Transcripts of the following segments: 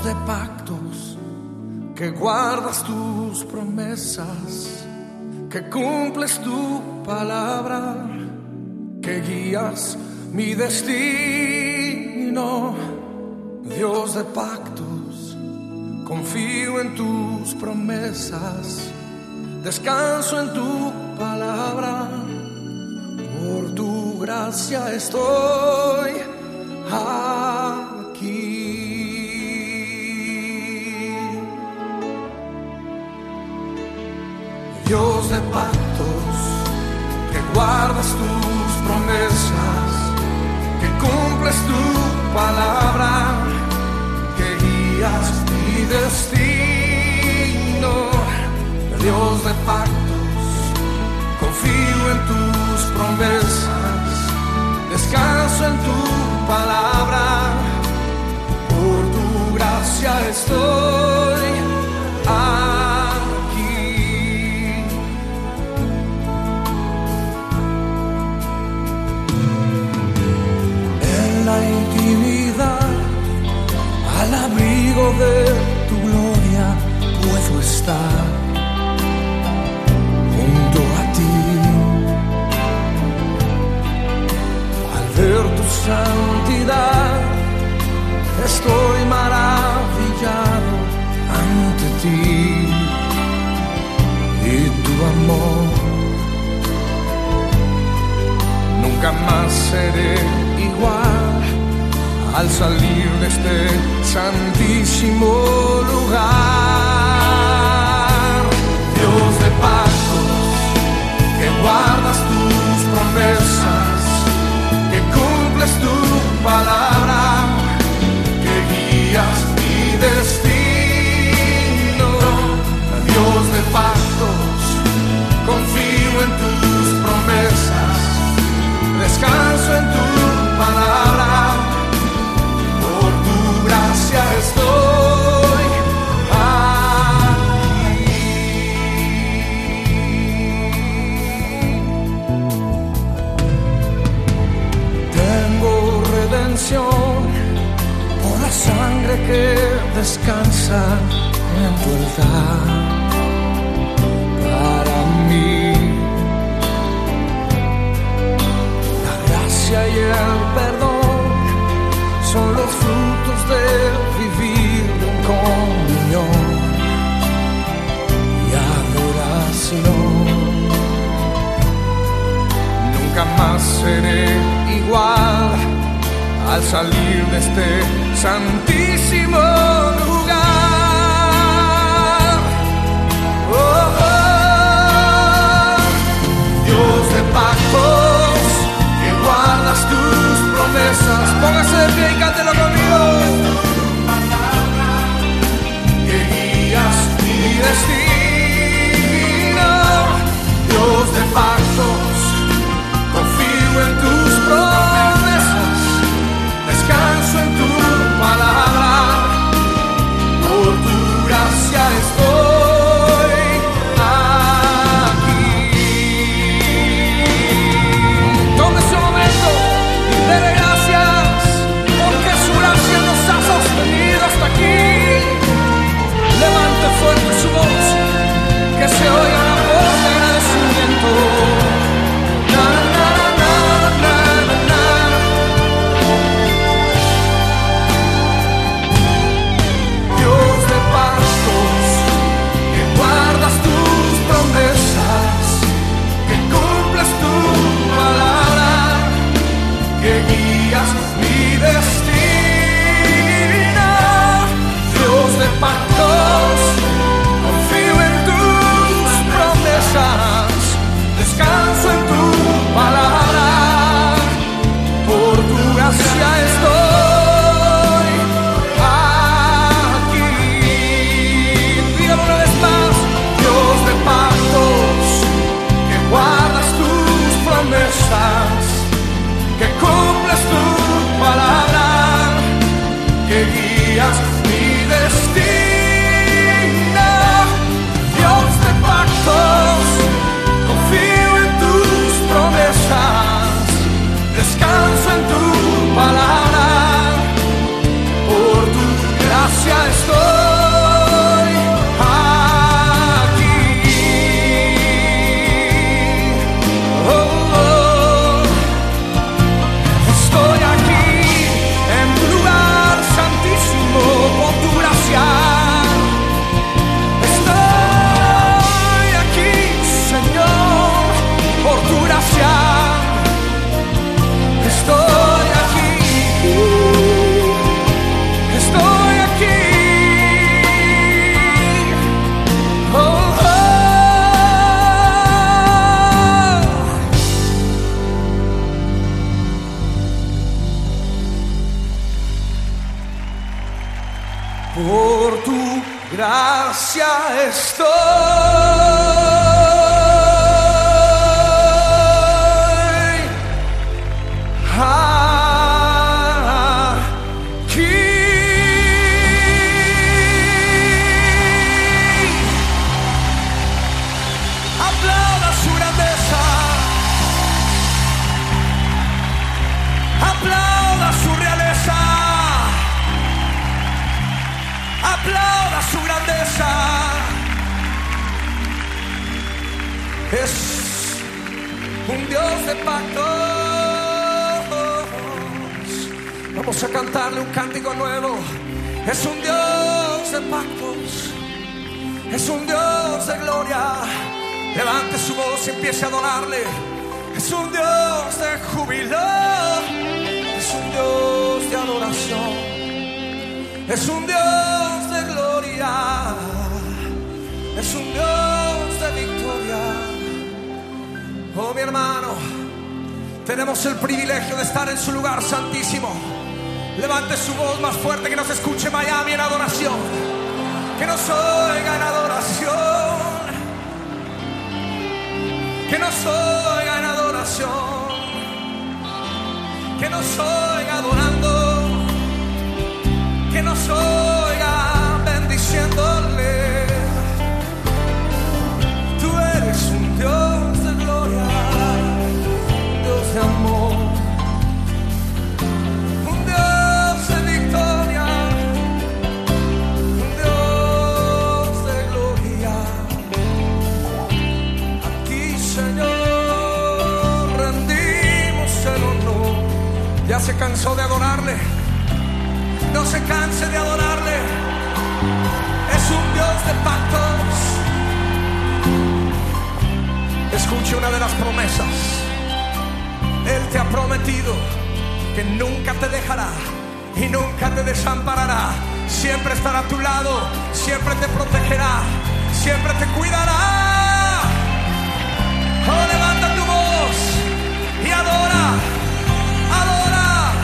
de pactos, que guardas tus promesas, que cumples tu palabra, que guías mi destino. Dios de pactos, confío en tus promesas, descanso en tu palabra. Por tu gracia estoy aquí. Dios de pactos, que guardas tus promesas, que cumples tu palabra, que guías mi destino. Dios de pactos, confío en tus promesas, descanso en tu palabra. Por tu gracia estoy aquí. En la intimidad, al abrigo de tu gloria, puedo estar junto a ti. Al ver tu santidad, estoy maravillado ante ti. Y tu amor, nunca más seré igual al salir de este santísimo lugar. Dios de pactos, que guardas tus promesas, que cumples tu palabra, que guías mi destino. Dios de pactos, confío en tus promesas, descanso en tu palabra. Por tu gracia estoy aquí. Tengo redención por la sangre que descansa en tu altar. Para mí, la gracia y el perdón son los frutos de vivir en comunión y adoración. Nunca más seré igual al salir de este santísimo lugar. Oh, oh. Dios de pactos, que guardas tus promesas. Póngase de pie y cántelo conmigo. Que guías mi destino. Dios de pactos, confío en tus promesas, descanso en tu palabra. Por tu gracia estoy aquí. Tome ese momento y dele gracias, porque su gracia nos ha sostenido hasta aquí. Levante fuerte su voz, que se oiga la voz de agradecimiento. Na, na, na, na, na, na. Dios de pactos, que guardas tus promesas, que cumples tu palabra, que guías mi destino. Dios de pactos, confío en tus promesas, descanso en tu palabra. Por tu gracia estoy aquí. Dígalo una vez más. Dios de pactos, que guardas tus promesas, que cumples tu palabra, que guías mi destino. Dios de pactos, confío en tus promesas, descanso en tu palabra. Por tu gracia Por tu gracia estoy aquí. Aplauda su grandeza, aplauda su realeza, aplauda su grandeza. Es un Dios de pactos. Vamos a cantarle un cántico nuevo. Es un Dios de pactos, es un Dios de gloria. Levante su voz y empiece a adorarle. Es un Dios de júbilo, es un Dios de adoración, es un Dios de gloria, es un Dios de victoria. Oh, mi hermano, tenemos el privilegio de estar en su lugar santísimo. Levante su voz más fuerte, que nos escuche Miami en adoración, que nos oiga en adoración, que nos oiga en adoración, que nos oiga adorando, que nos oiga bendiciéndole. Tú eres un Dios de gloria, un Dios de amor, un Dios de victoria, un Dios de gloria. Aquí, Señor, rendimos el honor. ¿Ya se cansó de adorarle? No se canse de adorarle. Es un Dios de pactos. Escuche una de las promesas. Él te ha prometido que nunca te dejará y nunca te desamparará. Siempre estará a tu lado, siempre te protegerá, siempre te cuidará. Oh, levanta tu voz y adora, adora.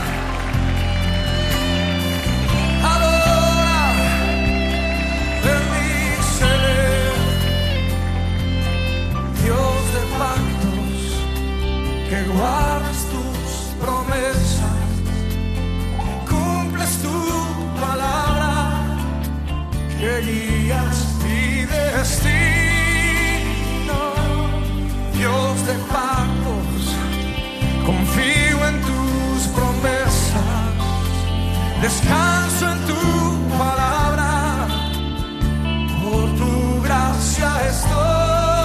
Que guardas tus promesas, cumples tu palabra, que guías mi destino. Dios de pactos, confío en tus promesas, descanso en tu palabra, por tu gracia estoy.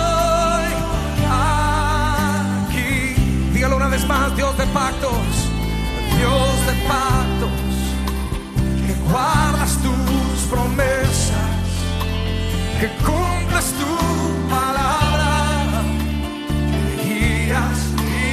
Una vez más, Dios de pactos, Dios de pactos, que guardas tus promesas, que cumples tu palabra, que guías mi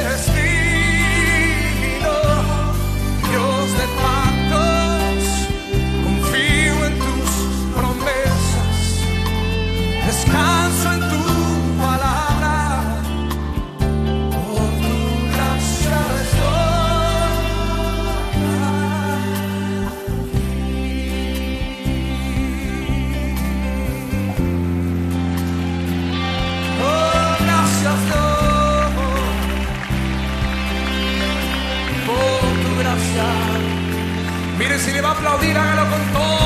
destino. Dios de pactos, confío en tus promesas, descanso en tu palabra. Mire, si le va a aplaudir, hágalo con todo.